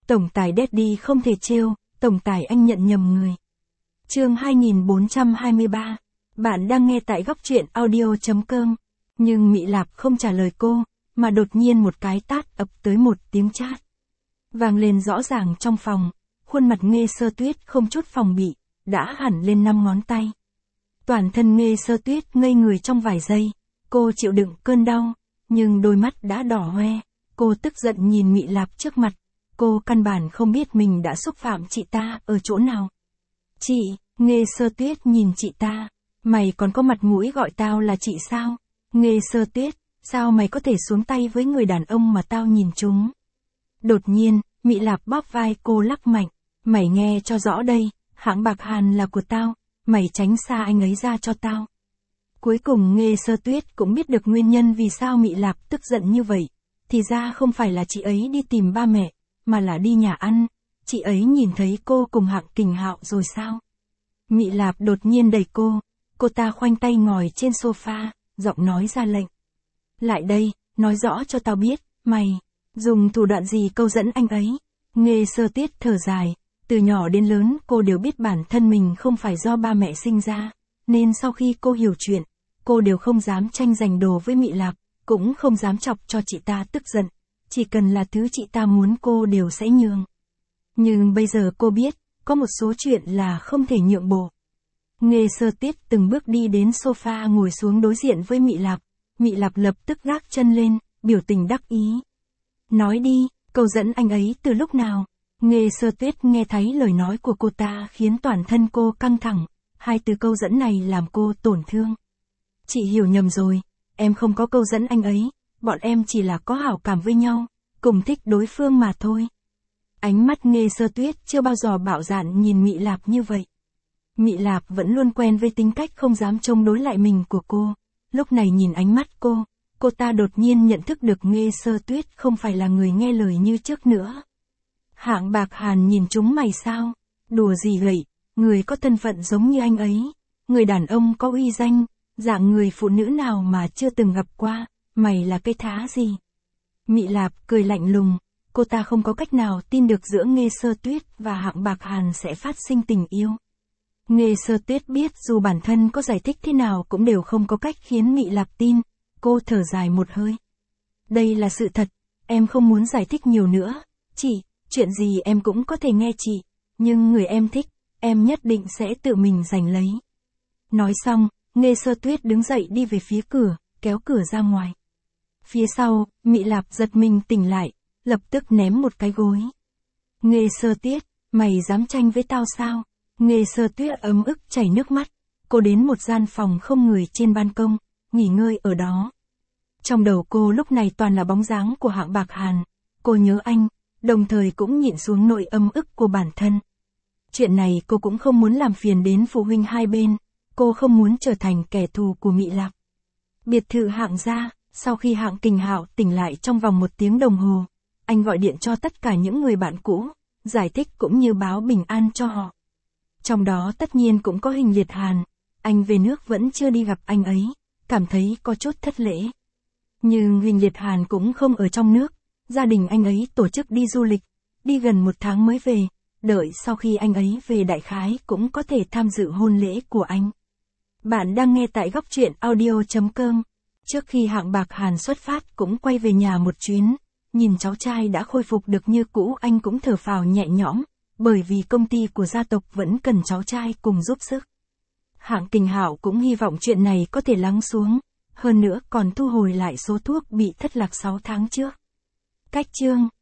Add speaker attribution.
Speaker 1: Tổng tài Daddy không thể trêu, tổng tài anh nhận nhầm người. Chương 2423. Bạn đang nghe tại góc truyện audio.com. Nhưng Mị Lạp không trả lời cô, mà đột nhiên một cái tát ập tới, một tiếng chát vang lên rõ ràng trong phòng. Khuôn mặt Nghê Sơ Tuyết không chút phòng bị, đã hẳn lên 5 ngón tay. Toàn thân Nghê Sơ Tuyết ngây người trong vài giây. Cô chịu đựng cơn đau, nhưng đôi mắt đã đỏ hoe. Cô tức giận nhìn Mị Lạp trước mặt. Cô căn bản không biết mình đã xúc phạm chị ta ở chỗ nào. Chị, Nghê Sơ Tuyết nhìn chị ta. Mày còn có mặt mũi gọi tao là chị sao? Nghê Sơ Tuyết, sao mày có thể xuống tay với người đàn ông mà tao nhìn trúng? Đột nhiên, Mị Lạp bóp vai cô lắc mạnh. Mày nghe cho rõ đây, hãng bạc Hàn là của tao, mày tránh xa anh ấy ra cho tao. Cuối cùng Nghê Sơ Tuyết cũng biết được nguyên nhân vì sao Mị Lạp tức giận như vậy. Thì ra không phải là chị ấy đi tìm ba mẹ, mà là đi nhà ăn. Chị ấy nhìn thấy cô cùng Hạng Kình Hạo rồi sao? Mị Lạp đột nhiên đẩy cô ta khoanh tay ngồi trên sofa, giọng nói ra lệnh. Lại đây, nói rõ cho tao biết, mày dùng thủ đoạn gì câu dẫn anh ấy? Nghê Sơ Tuyết thở dài, từ nhỏ đến lớn cô đều biết bản thân mình không phải do ba mẹ sinh ra, nên sau khi cô hiểu chuyện, cô đều không dám tranh giành đồ với Mị Lạp, cũng không dám chọc cho chị ta tức giận, chỉ cần là thứ chị ta muốn cô đều sẽ nhường. Nhưng bây giờ cô biết, có một số chuyện là không thể nhượng bộ. Nghê Sơ Tuyết từng bước đi đến sofa ngồi xuống đối diện với Mị Lạp. Mị Lạp lập tức gác chân lên, biểu tình đắc ý. Nói đi, câu dẫn anh ấy từ lúc nào? Nghê Sơ Tuyết nghe thấy lời nói của cô ta khiến toàn thân cô căng thẳng. Hai từ câu dẫn này làm cô tổn thương. Chị hiểu nhầm rồi, em không có câu dẫn anh ấy, bọn em chỉ là có hảo cảm với nhau, cùng thích đối phương mà thôi. Ánh mắt Nghê Sơ Tuyết chưa bao giờ bạo dạn nhìn Mị Lạp như vậy. Mị Lạp vẫn luôn quen với tính cách không dám chống đối lại mình của cô. Lúc này nhìn ánh mắt cô ta đột nhiên nhận thức được Nghê Sơ Tuyết không phải là người nghe lời như trước nữa. Hạng bạc Hàn nhìn chúng mày sao? Đùa gì vậy? Người có thân phận giống như anh ấy, người đàn ông có uy danh, dạng người phụ nữ nào mà chưa từng gặp qua, mày là cái thá gì? Mị Lạp cười lạnh lùng, cô ta không có cách nào tin được giữa Nghê Sơ Tuyết và Hạng bạc Hàn sẽ phát sinh tình yêu. Nghê Sơ Tuyết biết dù bản thân có giải thích thế nào cũng đều không có cách khiến Mị Lạp tin, cô thở dài một hơi. Đây là sự thật, em không muốn giải thích nhiều nữa, chị, chuyện gì em cũng có thể nghe chị, nhưng người em thích, em nhất định sẽ tự mình giành lấy. Nói xong, Nghê Sơ Tuyết đứng dậy đi về phía cửa, kéo cửa ra ngoài. Phía sau, Mị Lạp giật mình tỉnh lại, lập tức ném một cái gối. Nghê Sơ Tuyết, mày dám tranh với tao sao? Nghê Sơ Tuyết ấm ức chảy nước mắt, cô đến một gian phòng không người trên ban công, nghỉ ngơi ở đó. Trong đầu cô lúc này toàn là bóng dáng của Hạng bạc Hàn, cô nhớ anh, đồng thời cũng nhịn xuống nỗi âm ức của bản thân. Chuyện này cô cũng không muốn làm phiền đến phụ huynh hai bên, cô không muốn trở thành kẻ thù của Mị Lạp. Biệt thự Hạng gia, sau khi Hạng Kình Hạo tỉnh lại trong vòng 1 tiếng đồng hồ, anh gọi điện cho tất cả những người bạn cũ, giải thích cũng như báo bình an cho họ. Trong đó tất nhiên cũng có Hình Liệt Hàn, anh về nước vẫn chưa đi gặp anh ấy, cảm thấy có chút thất lễ. Nhưng Hình Liệt Hàn cũng không ở trong nước, gia đình anh ấy tổ chức đi du lịch, đi gần 1 tháng mới về, đợi sau khi anh ấy về đại khái cũng có thể tham dự hôn lễ của anh. Bạn đang nghe tại góc truyện audio.com. Trước khi Hạng bạc Hàn xuất phát cũng quay về nhà một chuyến, nhìn cháu trai đã khôi phục được như cũ anh cũng thở phào nhẹ nhõm, bởi vì công ty của gia tộc vẫn cần cháu trai cùng giúp sức. Hạng Kình Hạo cũng hy vọng chuyện này có thể lắng xuống, hơn nữa còn thu hồi lại số thuốc bị thất lạc 6 tháng trước. Cách chương